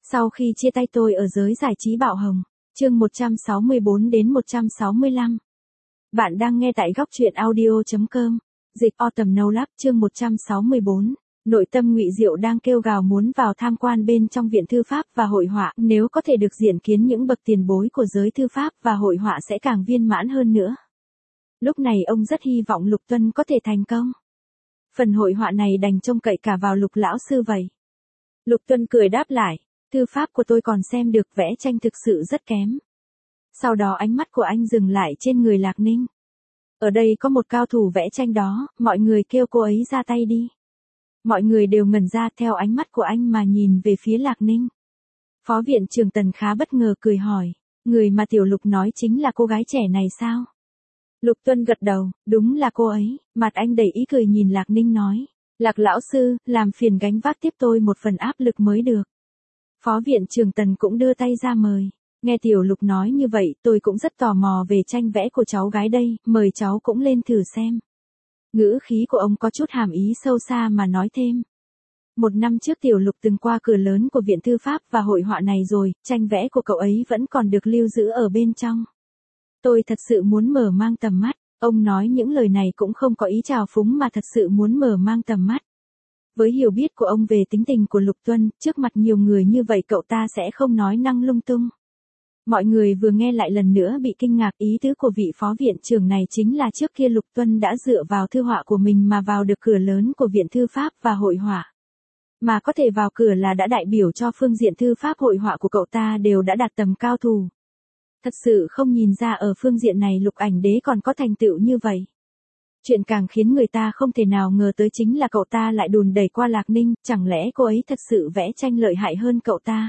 Sau khi chia tay tôi ở giới giải trí bạo hồng, chương 164 đến 165. Bạn đang nghe tại góc truyện audio.com. Dịch Autumn No Love chương 164. Nội tâm Ngụy Diệu đang kêu gào muốn vào tham quan bên trong Viện Thư pháp và Hội họa, nếu có thể được diện kiến những bậc tiền bối của giới thư pháp và hội họa sẽ càng viên mãn hơn nữa. Lúc này ông rất hy vọng Lục Tuân có thể thành công. Phần hội họa này đành trông cậy cả vào Lục lão sư vậy. Lục Tuân cười đáp lại, thư pháp của tôi còn xem được, vẽ tranh thực sự rất kém. Sau đó ánh mắt của anh dừng lại trên người Lạc Ninh. Ở đây có một cao thủ vẽ tranh đó, mọi người kêu cô ấy ra tay đi. Mọi người đều ngẩn ra theo ánh mắt của anh mà nhìn về phía Lạc Ninh. Phó viện trưởng Tần khá bất ngờ cười hỏi, người mà Tiểu Lục nói chính là cô gái trẻ này sao? Lục Tuân gật đầu, đúng là cô ấy, mặt anh đầy ý cười nhìn Lạc Ninh nói, Lạc lão sư, làm phiền gánh vác tiếp tôi một phần áp lực mới được. Phó viện trưởng Tần cũng đưa tay ra mời. Nghe Tiểu Lục nói như vậy, tôi cũng rất tò mò về tranh vẽ của cháu gái đây, mời cháu cũng lên thử xem. Ngữ khí của ông có chút hàm ý sâu xa mà nói thêm. Một năm trước Tiểu Lục từng qua cửa lớn của Viện Thư pháp và Hội họa này rồi, tranh vẽ của cậu ấy vẫn còn được lưu giữ ở bên trong. Tôi thật sự muốn mở mang tầm mắt, ông nói những lời này cũng không có ý trào phúng mà thật sự muốn mở mang tầm mắt. Với hiểu biết của ông về tính tình của Lục Tuân, trước mặt nhiều người như vậy cậu ta sẽ không nói năng lung tung. Mọi người vừa nghe lại lần nữa bị kinh ngạc, ý tứ của vị phó viện trưởng này chính là trước kia Lục Tuân đã dựa vào thư họa của mình mà vào được cửa lớn của Viện Thư pháp và Hội họa. Mà có thể vào cửa là đã đại biểu cho phương diện thư pháp hội họa của cậu ta đều đã đạt tầm cao thủ. Thật sự không nhìn ra ở phương diện này Lục Ảnh Đế còn có thành tựu như vậy. Chuyện càng khiến người ta không thể nào ngờ tới chính là cậu ta lại đùn đẩy qua Lạc Ninh, chẳng lẽ cô ấy thật sự vẽ tranh lợi hại hơn cậu ta?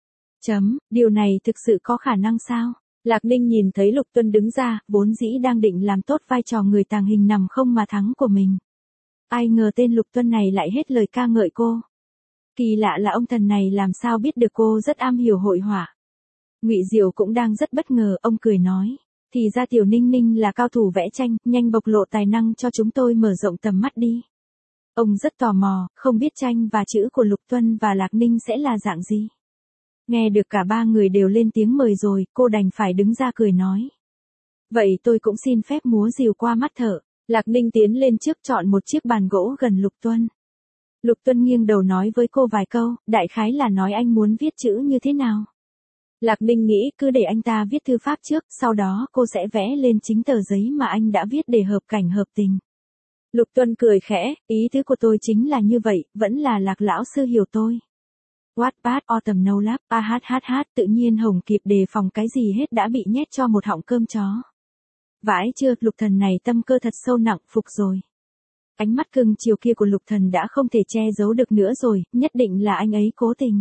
Điều này thực sự có khả năng sao? Lạc Ninh nhìn thấy Lục Tuân đứng ra, vốn dĩ đang định làm tốt vai trò người tàng hình nằm không mà thắng của mình. Ai ngờ tên Lục Tuân này lại hết lời ca ngợi cô. Kỳ lạ là ông thần này làm sao biết được cô rất am hiểu hội họa. Ngụy Diệu cũng đang rất bất ngờ, ông cười nói. Thì ra Tiểu Ninh Ninh là cao thủ vẽ tranh, nhanh bộc lộ tài năng cho chúng tôi mở rộng tầm mắt đi. Ông rất tò mò, không biết tranh và chữ của Lục Tuân và Lạc Ninh sẽ là dạng gì. Nghe được cả ba người đều lên tiếng mời rồi, cô đành phải đứng ra cười nói. Vậy tôi cũng xin phép múa rìu qua mắt thợ. Lạc Ninh tiến lên trước chọn một chiếc bàn gỗ gần Lục Tuân. Lục Tuân nghiêng đầu nói với cô vài câu, đại khái là nói anh muốn viết chữ như thế nào. Lạc Ninh nghĩ cứ để anh ta viết thư pháp trước, sau đó cô sẽ vẽ lên chính tờ giấy mà anh đã viết để hợp cảnh hợp tình. Lục Tuân cười khẽ, ý tứ của tôi chính là như vậy, vẫn là Lạc lão sư hiểu tôi. Wattpad Autumn No Love, tự nhiên Hồng kịp đề phòng cái gì hết đã bị nhét cho một họng cơm chó. Vãi chưa, Lục thần này tâm cơ thật sâu nặng, phục rồi. Ánh mắt cưng chiều kia của Lục thần đã không thể che giấu được nữa rồi, nhất định là anh ấy cố tình.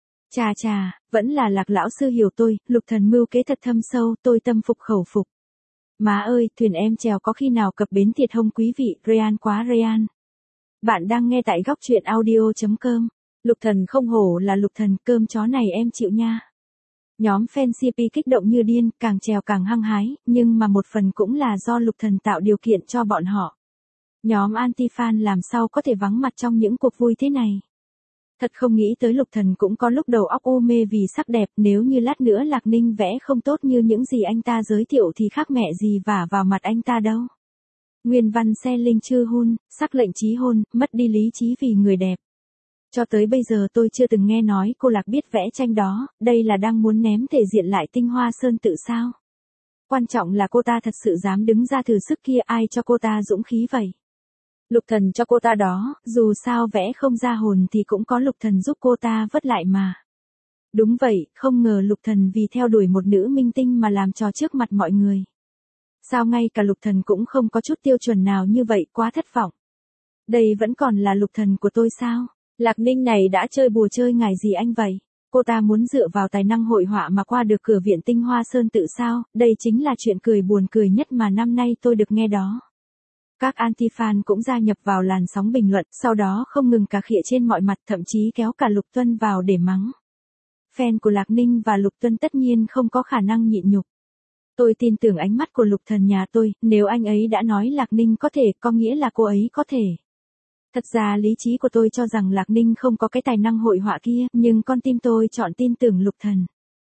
Chà, vẫn là Lạc lão sư hiểu tôi, Lục thần mưu kế thật thâm sâu, tôi tâm phục khẩu phục. Má ơi, thuyền em chèo có khi nào cập bến thiệt không quý vị, Rean quá Rean. Bạn đang nghe tại góc truyện audio.com. Lục thần không hổ là Lục thần, cơm chó này em chịu nha. Nhóm fan CP kích động như điên, càng trèo càng hăng hái, nhưng mà một phần cũng là do Lục thần tạo điều kiện cho bọn họ. Nhóm anti-fan làm sao có thể vắng mặt trong những cuộc vui thế này. Thật không nghĩ tới Lục thần cũng có lúc đầu óc u mê vì sắc đẹp, nếu như lát nữa Lạc Ninh vẽ không tốt như những gì anh ta giới thiệu thì khác mẹ gì vả vào mặt anh ta đâu. Nguyên văn xe linh chư hun, sắc lệnh chí hôn, mất đi lý trí vì người đẹp. Cho tới bây giờ tôi chưa từng nghe nói cô Lạc biết vẽ tranh đó, đây là đang muốn ném thể diện lại Tinh Hoa Sơn tự sao. Quan trọng là cô ta thật sự dám đứng ra thử sức kia, ai cho cô ta dũng khí vậy. Lục thần cho cô ta đó, dù sao vẽ không ra hồn thì cũng có Lục thần giúp cô ta vất lại mà. Đúng vậy, không ngờ Lục thần vì theo đuổi một nữ minh tinh mà làm trò trước mặt mọi người. Sao ngay cả Lục thần cũng không có chút tiêu chuẩn nào như vậy, quá thất vọng. Đây vẫn còn là Lục thần của tôi sao? Lạc Ninh này đã chơi bùa chơi ngải gì anh vậy? Cô ta muốn dựa vào tài năng hội họa mà qua được cửa Viện Tinh Hoa Sơn tự sao? Đây chính là chuyện cười buồn cười nhất mà năm nay tôi được nghe đó. Các anti-fan cũng gia nhập vào làn sóng bình luận, sau đó không ngừng cà khịa trên mọi mặt, thậm chí kéo cả Lục Tuân vào để mắng. Fan của Lạc Ninh và Lục Tuân tất nhiên không có khả năng nhịn nhục. Tôi tin tưởng ánh mắt của Lục thần nhà tôi, nếu anh ấy đã nói Lạc Ninh có thể, có nghĩa là cô ấy có thể. Thật ra lý trí của tôi cho rằng Lạc Ninh không có cái tài năng hội họa kia, nhưng con tim tôi chọn tin tưởng Lục Thần.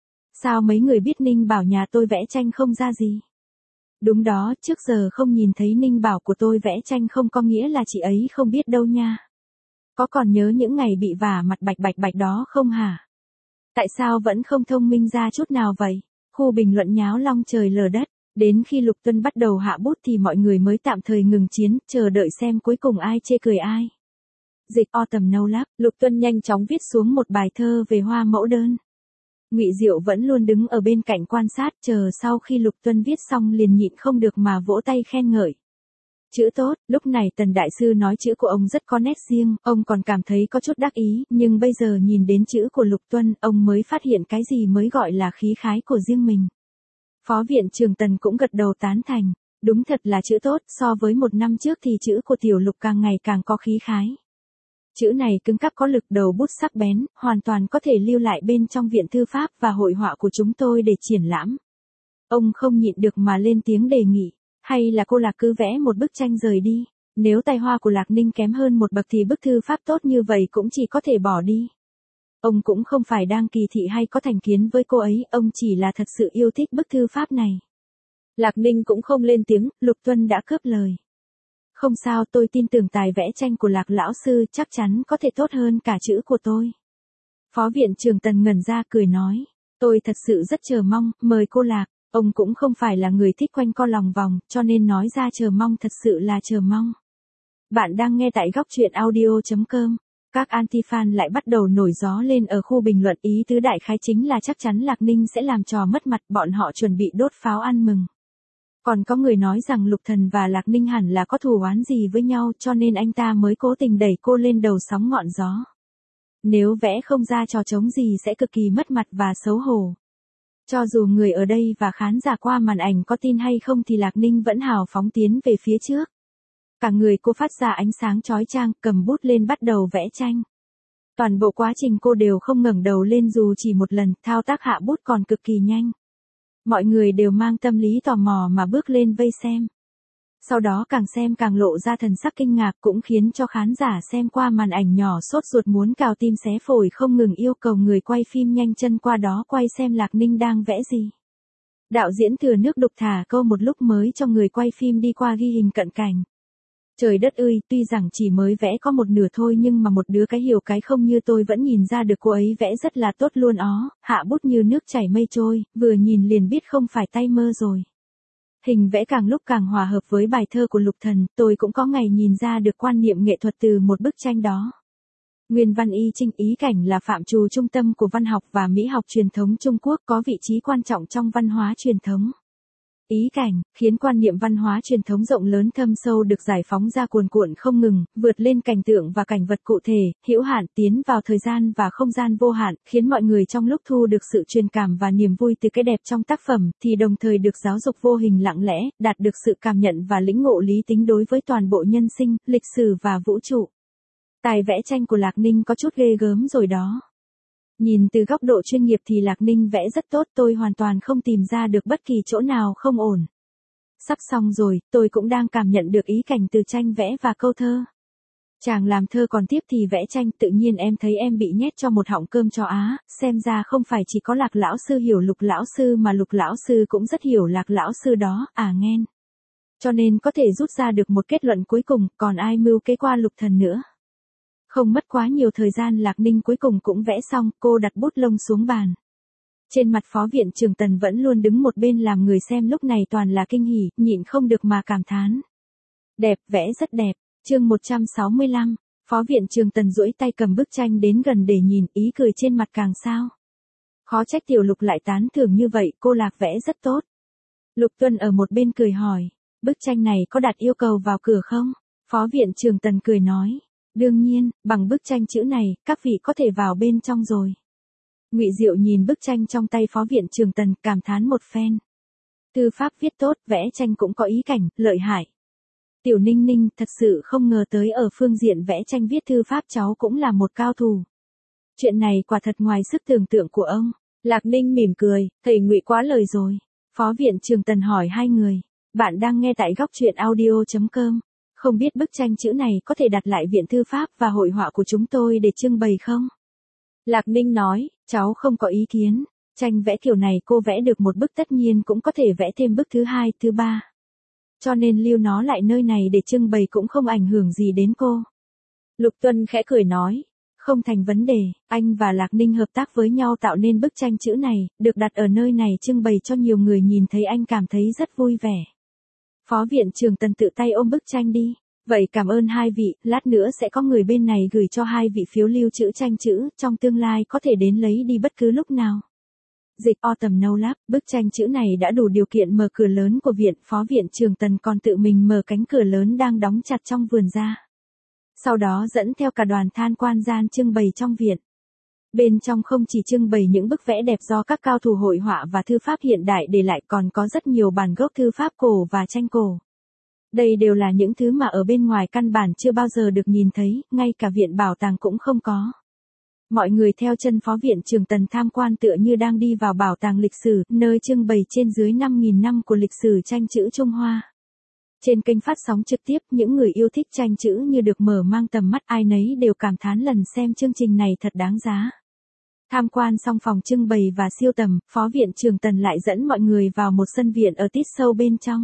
Sao mấy người biết Ninh Bảo nhà tôi vẽ tranh không ra gì? Đúng đó, trước giờ không nhìn thấy Ninh Bảo của tôi vẽ tranh không có nghĩa là chị ấy không biết đâu nha. Có còn nhớ những ngày bị vả mặt bạch bạch đó không hả? Tại sao vẫn không thông minh ra chút nào vậy? Khu bình luận nháo long trời lở đất. Đến khi Lục Tuân bắt đầu hạ bút thì mọi người mới tạm thời ngừng chiến, chờ đợi xem cuối cùng ai chê cười ai. Dịch Autumn No Lab, Lục Tuân nhanh chóng viết xuống một bài thơ về hoa mẫu đơn. Ngụy Diệu vẫn luôn đứng ở bên cạnh quan sát, chờ sau khi Lục Tuân viết xong liền nhịn không được mà vỗ tay khen ngợi. Chữ tốt, lúc này Tần Đại Sư nói chữ của ông rất có nét riêng, ông còn cảm thấy có chút đắc ý, nhưng bây giờ nhìn đến chữ của Lục Tuân, ông mới phát hiện cái gì mới gọi là khí khái của riêng mình. Phó viện trưởng Tần cũng gật đầu tán thành, đúng thật là chữ tốt, so với một năm trước thì chữ của Tiểu Lục càng ngày càng có khí khái. Chữ này cứng cáp có lực, đầu bút sắc bén, hoàn toàn có thể lưu lại bên trong viện thư pháp và hội họa của chúng tôi để triển lãm. Ông không nhịn được mà lên tiếng đề nghị, hay là cô Lạc cứ vẽ một bức tranh rời đi, nếu tài hoa của Lạc Ninh kém hơn một bậc thì bức thư pháp tốt như vậy cũng chỉ có thể bỏ đi. Ông cũng không phải đang kỳ thị hay có thành kiến với cô ấy, ông chỉ là thật sự yêu thích bức thư pháp này. Lạc Ninh cũng không lên tiếng, Lục Tuân đã cướp lời. Không sao, tôi tin tưởng tài vẽ tranh của Lạc lão sư chắc chắn có thể tốt hơn cả chữ của tôi. Phó viện trưởng Tần ngẩn ra cười nói, tôi thật sự rất chờ mong, mời cô Lạc. Ông cũng không phải là người thích quanh co lòng vòng, cho nên nói ra chờ mong thật sự là chờ mong. Bạn đang nghe tại góc truyện audio.com. Các anti-fan lại bắt đầu nổi gió lên ở khu bình luận, ý tứ đại khái chính là chắc chắn Lạc Ninh sẽ làm trò mất mặt, bọn họ chuẩn bị đốt pháo ăn mừng. Còn có người nói rằng Lục Thần và Lạc Ninh hẳn là có thù oán gì với nhau cho nên anh ta mới cố tình đẩy cô lên đầu sóng ngọn gió. Nếu vẽ không ra trò trống gì sẽ cực kỳ mất mặt và xấu hổ. Cho dù người ở đây và khán giả qua màn ảnh có tin hay không thì Lạc Ninh vẫn hào phóng tiến về phía trước. Cả người cô phát ra ánh sáng chói chang, cầm bút lên bắt đầu vẽ tranh. Toàn bộ quá trình cô đều không ngẩng đầu lên dù chỉ một lần, thao tác hạ bút còn cực kỳ nhanh. Mọi người đều mang tâm lý tò mò mà bước lên vây xem. Sau đó càng xem càng lộ ra thần sắc kinh ngạc, cũng khiến cho khán giả xem qua màn ảnh nhỏ sốt ruột muốn cào tim xé phổi, không ngừng yêu cầu người quay phim nhanh chân qua đó quay xem Lạc Ninh đang vẽ gì. Đạo diễn thừa nước đục thả câu một lúc mới cho người quay phim đi qua ghi hình cận cảnh. Trời đất ơi, tuy rằng chỉ mới vẽ có một nửa thôi nhưng mà một đứa cái hiểu cái không như tôi vẫn nhìn ra được cô ấy vẽ rất là tốt luôn ó, hạ bút như nước chảy mây trôi, vừa nhìn liền biết không phải tay mơ rồi. Hình vẽ càng lúc càng hòa hợp với bài thơ của Lục Thần, tôi cũng có ngày nhìn ra được quan niệm nghệ thuật từ một bức tranh đó. Nguyên văn y trinh, ý cảnh là phạm trù trung tâm của văn học và mỹ học truyền thống Trung Quốc, có vị trí quan trọng trong văn hóa truyền thống. Ý cảnh, khiến quan niệm văn hóa truyền thống rộng lớn thâm sâu được giải phóng ra cuồn cuộn không ngừng, vượt lên cảnh tượng và cảnh vật cụ thể, hữu hạn, tiến vào thời gian và không gian vô hạn, khiến mọi người trong lúc thu được sự truyền cảm và niềm vui từ cái đẹp trong tác phẩm, thì đồng thời được giáo dục vô hình lặng lẽ, đạt được sự cảm nhận và lĩnh ngộ lý tính đối với toàn bộ nhân sinh, lịch sử và vũ trụ. Tài vẽ tranh của Lạc Ninh có chút ghê gớm rồi đó. Nhìn từ góc độ chuyên nghiệp thì Lạc Ninh vẽ rất tốt, tôi hoàn toàn không tìm ra được bất kỳ chỗ nào không ổn. Sắp xong rồi, tôi cũng đang cảm nhận được ý cảnh từ tranh vẽ và câu thơ. Chàng làm thơ còn tiếp thì vẽ tranh, tự nhiên em thấy em bị nhét cho một họng cơm cho á, xem ra không phải chỉ có Lạc lão sư hiểu Lục lão sư mà Lục lão sư cũng rất hiểu Lạc lão sư đó, à nghen. Cho nên có thể rút ra được một kết luận cuối cùng, còn ai mưu kế qua Lục Thần nữa. Không mất quá nhiều thời gian Lạc Ninh cuối cùng cũng vẽ xong, cô đặt bút lông xuống bàn. Trên mặt phó viện trưởng Tần vẫn luôn đứng một bên làm người xem lúc này toàn là kinh hỉ, nhịn không được mà cảm thán. Đẹp, vẽ rất đẹp. Chương 165, phó viện trưởng Tần duỗi tay cầm bức tranh đến gần để nhìn, ý cười trên mặt càng sao. Khó trách Tiểu Lục lại tán thưởng như vậy, cô Lạc vẽ rất tốt. Lục Tuân ở một bên cười hỏi, bức tranh này có đặt yêu cầu vào cửa không? Phó viện trưởng Tần cười nói. Đương nhiên, bằng bức tranh chữ này, các vị có thể vào bên trong rồi. Ngụy Diệu nhìn bức tranh trong tay phó viện trưởng Tần, cảm thán một phen. Thư pháp viết tốt, vẽ tranh cũng có ý cảnh, lợi hại. Tiểu Ninh Ninh thật sự không ngờ tới ở phương diện vẽ tranh viết thư pháp cháu cũng là một cao thủ. Chuyện này quả thật ngoài sức tưởng tượng của ông. Lạc Ninh mỉm cười, thầy Ngụy quá lời rồi. Phó viện trưởng Tần hỏi hai người. Bạn đang nghe tại góc truyện audio.com. Không biết bức tranh chữ này có thể đặt lại Viện Thư pháp và Hội họa của chúng tôi để trưng bày không? Lạc Ninh nói, cháu không có ý kiến. Tranh vẽ kiểu này cô vẽ được một bức tất nhiên cũng có thể vẽ thêm bức thứ hai, thứ ba. Cho nên lưu nó lại nơi này để trưng bày cũng không ảnh hưởng gì đến cô. Lục Tuân khẽ cười nói, không thành vấn đề, anh và Lạc Ninh hợp tác với nhau tạo nên bức tranh chữ này, được đặt ở nơi này trưng bày cho nhiều người nhìn thấy anh cảm thấy rất vui vẻ. Phó Viện trưởng Tần tự tay ôm bức tranh đi. Vậy cảm ơn hai vị, lát nữa sẽ có người bên này gửi cho hai vị phiếu lưu trữ tranh chữ, trong tương lai có thể đến lấy đi bất cứ lúc nào. Dịch Autumn No Lab, bức tranh chữ này đã đủ điều kiện mở cửa lớn của viện, Phó Viện trưởng Tần còn tự mình mở cánh cửa lớn đang đóng chặt trong vườn ra. Sau đó dẫn theo cả đoàn tham quan gian trưng bày trong viện. Bên trong không chỉ trưng bày những bức vẽ đẹp do các cao thủ hội họa và thư pháp hiện đại để lại còn có rất nhiều bản gốc thư pháp cổ và tranh cổ. Đây đều là những thứ mà ở bên ngoài căn bản chưa bao giờ được nhìn thấy, ngay cả viện bảo tàng cũng không có. Mọi người theo chân Phó Viện trưởng Tần tham quan tựa như đang đi vào bảo tàng lịch sử, nơi trưng bày trên dưới 5.000 năm của lịch sử tranh chữ Trung Hoa. Trên kênh phát sóng trực tiếp, những người yêu thích tranh chữ như được mở mang tầm mắt, ai nấy đều cảm thán lần xem chương trình này thật đáng giá. Tham quan xong phòng trưng bày và siêu tầm, Phó Viện trưởng Tần lại dẫn mọi người vào một sân viện ở tít sâu bên trong.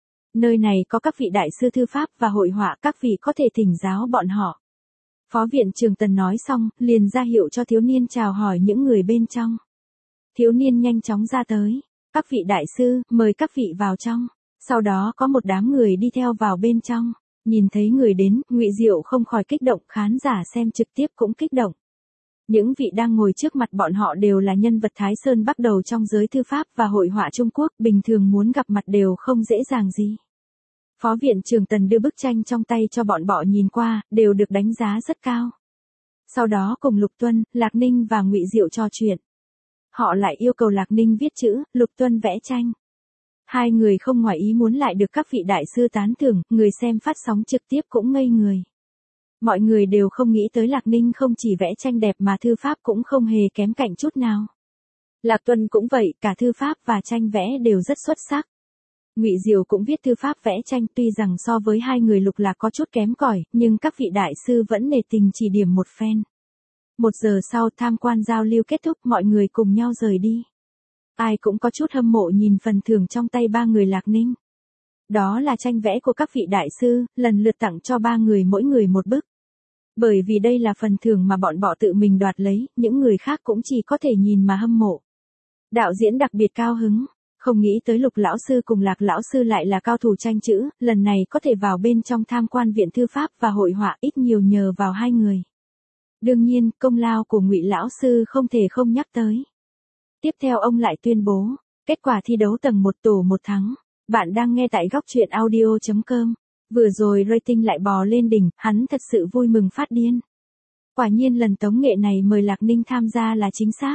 Nơi này có các vị đại sư thư pháp và hội họa, các vị có thể thỉnh giáo bọn họ. Phó Viện trưởng Tần nói xong, liền ra hiệu cho thiếu niên chào hỏi những người bên trong. Thiếu niên nhanh chóng ra tới. Các vị đại sư, mời các vị vào trong. Sau đó có một đám người đi theo vào bên trong. Nhìn thấy người đến, Ngụy Diệu không khỏi kích động, khán giả xem trực tiếp cũng kích động. Những vị đang ngồi trước mặt bọn họ đều là nhân vật Thái Sơn bắt đầu trong giới thư pháp và hội họa Trung Quốc, bình thường muốn gặp mặt đều không dễ dàng gì. Phó Viện trưởng Tần đưa bức tranh trong tay cho bọn họ nhìn qua, đều được đánh giá rất cao. Sau đó cùng Lục Tuân, Lạc Ninh và Ngụy Diệu trò chuyện. Họ lại yêu cầu Lạc Ninh viết chữ, Lục Tuân vẽ tranh. Hai người không ngoài ý muốn lại được các vị đại sư tán thưởng, người xem phát sóng trực tiếp cũng ngây người. Mọi người đều không nghĩ tới Lạc Ninh không chỉ vẽ tranh đẹp mà thư pháp cũng không hề kém cạnh chút nào. Lạc Tuân cũng vậy, cả thư pháp và tranh vẽ đều rất xuất sắc. Ngụy Diệu cũng viết thư pháp vẽ tranh, tuy rằng so với hai người Lục Lạc có chút kém cỏi, nhưng các vị đại sư vẫn nể tình chỉ điểm một phen. 1 giờ sau tham quan giao lưu kết thúc, mọi người cùng nhau rời đi. Ai cũng có chút hâm mộ nhìn phần thưởng trong tay ba người Lạc Ninh. Đó là tranh vẽ của các vị đại sư, lần lượt tặng cho ba người mỗi người một bức. Bởi vì đây là phần thưởng mà bọn họ tự mình đoạt lấy, những người khác cũng chỉ có thể nhìn mà hâm mộ. Đạo diễn đặc biệt cao hứng, không nghĩ tới Lục lão sư cùng Lạc lão sư lại là cao thủ tranh chữ, lần này có thể vào bên trong tham quan viện thư pháp và hội họa, ít nhiều nhờ vào hai người. Đương nhiên, công lao của Ngụy lão sư không thể không nhắc tới. Tiếp theo ông lại tuyên bố, kết quả thi đấu tầng 1 tổ 1 thắng. Bạn đang nghe tại góc truyện audio.com. Vừa rồi rating lại bò lên đỉnh, hắn thật sự vui mừng phát điên. Quả nhiên lần tống nghệ này mời Lạc Ninh tham gia là chính xác.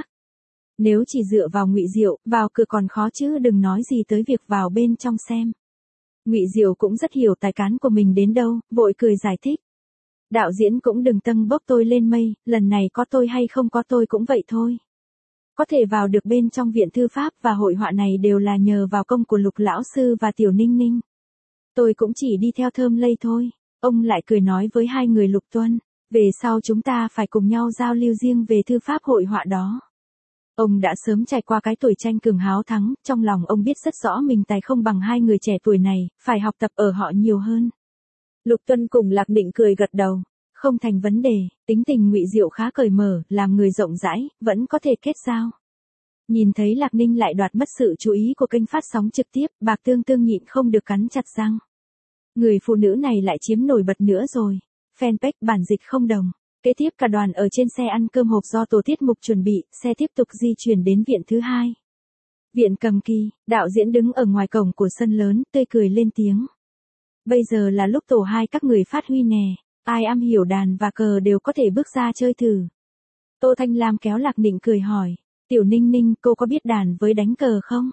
Nếu chỉ dựa vào Ngụy Diệu, vào cửa còn khó chứ đừng nói gì tới việc vào bên trong xem. Ngụy Diệu cũng rất hiểu tài cán của mình đến đâu, vội cười giải thích. Đạo diễn cũng đừng tâng bốc tôi lên mây, lần này có tôi hay không có tôi cũng vậy thôi. Có thể vào được bên trong viện thư pháp và hội họa này đều là nhờ vào công của Lục lão sư và Tiểu Ninh Ninh. Tôi cũng chỉ đi theo thơm lây thôi. Ông lại cười nói với hai người Lục Tuân, về sau chúng ta phải cùng nhau giao lưu riêng về thư pháp hội họa đó. Ông đã sớm trải qua cái tuổi tranh cường háo thắng, trong lòng ông biết rất rõ mình tài không bằng hai người trẻ tuổi này, phải học tập ở họ nhiều hơn. Lục Tuân cùng Lạc Định cười gật đầu, không thành vấn đề, tính tình Ngụy Diệu khá cởi mở, làm người rộng rãi, vẫn có thể kết giao. Nhìn thấy Lạc Ninh lại đoạt mất sự chú ý của kênh phát sóng trực tiếp, Bạc Tương Tương nhịn không được cắn chặt răng. Người phụ nữ này lại chiếm nổi bật nữa rồi. Fanpage bản dịch không đồng. Kế tiếp cả đoàn ở trên xe ăn cơm hộp do tổ tiết mục chuẩn bị, xe tiếp tục di chuyển đến viện thứ hai. Viện Cầm Kỳ, đạo diễn đứng ở ngoài cổng của sân lớn, tươi cười lên tiếng. Bây giờ là lúc tổ 2 các người phát huy nè, ai am hiểu đàn và cờ đều có thể bước ra chơi thử. Tô Thanh Lam kéo Lạc Định cười hỏi, Tiểu Ninh Ninh, cô có biết đàn với đánh cờ không?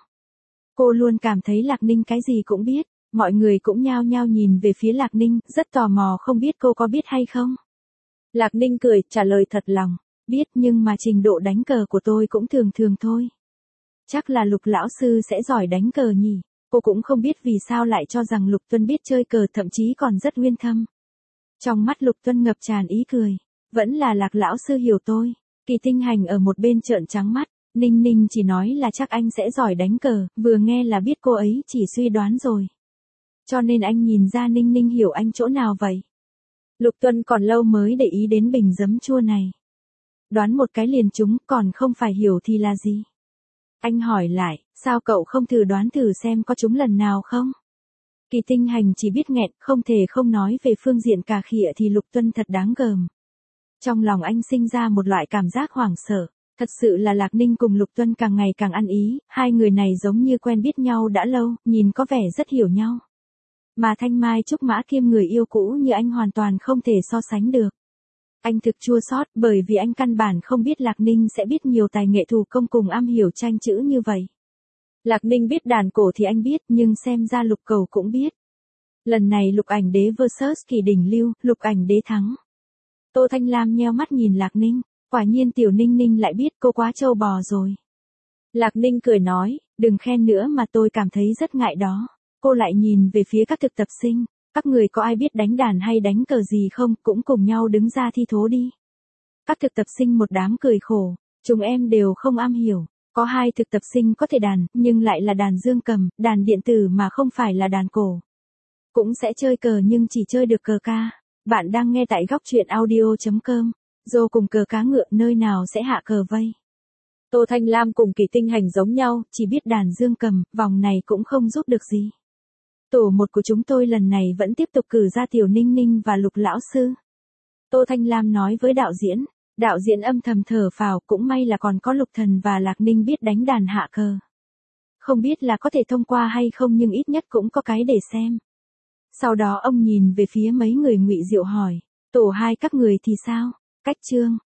Cô luôn cảm thấy Lạc Ninh cái gì cũng biết, mọi người cũng nhao nhao nhìn về phía Lạc Ninh, rất tò mò không biết cô có biết hay không. Lạc Ninh cười, trả lời thật lòng, biết nhưng mà trình độ đánh cờ của tôi cũng thường thường thôi. Chắc là Lục lão sư sẽ giỏi đánh cờ nhỉ. Cô cũng không biết vì sao lại cho rằng Lục Tuân biết chơi cờ, thậm chí còn rất uyên thâm. Trong mắt Lục Tuân ngập tràn ý cười. Vẫn là Lạc lão sư hiểu tôi. Kỳ Tinh Hành ở một bên trợn trắng mắt. Ninh Ninh chỉ nói là chắc anh sẽ giỏi đánh cờ, vừa nghe là biết cô ấy chỉ suy đoán rồi. Cho nên anh nhìn ra Ninh Ninh hiểu anh chỗ nào vậy. Lục Tuân còn lâu mới để ý đến bình giấm chua này. Đoán một cái liền trúng, còn không phải hiểu thì là gì? Anh hỏi lại, sao cậu không thử đoán thử xem có trúng lần nào không? Kỳ Tinh Hành chỉ biết nghẹn, không thể không nói về phương diện cà khịa thì Lục Tuân thật đáng gờm. Trong lòng anh sinh ra một loại cảm giác hoảng sợ. Thật sự là Lạc Ninh cùng Lục Tuân càng ngày càng ăn ý, hai người này giống như quen biết nhau đã lâu, nhìn có vẻ rất hiểu nhau. Mà Thanh Mai Trúc Mã Kiêm người yêu cũ như anh hoàn toàn không thể so sánh được. Anh thực chua xót bởi vì anh căn bản không biết Lạc Ninh sẽ biết nhiều tài nghệ thủ công cùng am hiểu tranh chữ như vậy. Lạc Ninh biết đàn cổ thì anh biết, nhưng xem ra Lục Cầu cũng biết. Lần này Lục Ảnh Đế vs Kỳ Đỉnh Lưu, Lục Ảnh Đế thắng. Tô Thanh Lam nheo mắt nhìn Lạc Ninh, quả nhiên tiểu Ninh Ninh lại biết, cô quá trâu bò rồi. Lạc Ninh cười nói, đừng khen nữa mà tôi cảm thấy rất ngại đó. Cô lại nhìn về phía các thực tập sinh, các người có ai biết đánh đàn hay đánh cờ gì không, cũng cùng nhau đứng ra thi thố đi. Các thực tập sinh một đám cười khổ, chúng em đều không am hiểu. Có 2 thực tập sinh có thể đàn, nhưng lại là đàn dương cầm, đàn điện tử mà không phải là đàn cổ. Cũng sẽ chơi cờ nhưng chỉ chơi được cờ ca. Bạn đang nghe tại góc truyện audio.com. Dô cùng cờ cá ngựa nơi nào sẽ hạ cờ vây. Tô Thanh Lam cùng Kỳ Tinh Hành giống nhau, chỉ biết đàn dương cầm, vòng này cũng không giúp được gì. Tổ 1 của chúng tôi lần này vẫn tiếp tục cử ra tiểu Ninh Ninh và Lục lão sư. Tô Thanh Lam nói với đạo diễn. Đạo diễn âm thầm thở phào, cũng may là còn có Lục Thần và Lạc Ninh biết đánh đàn hạ cờ. Không biết là có thể thông qua hay không nhưng ít nhất cũng có cái để xem. Sau đó ông nhìn về phía mấy người Ngụy Diệu hỏi, tổ 2 các người thì sao? Cách chương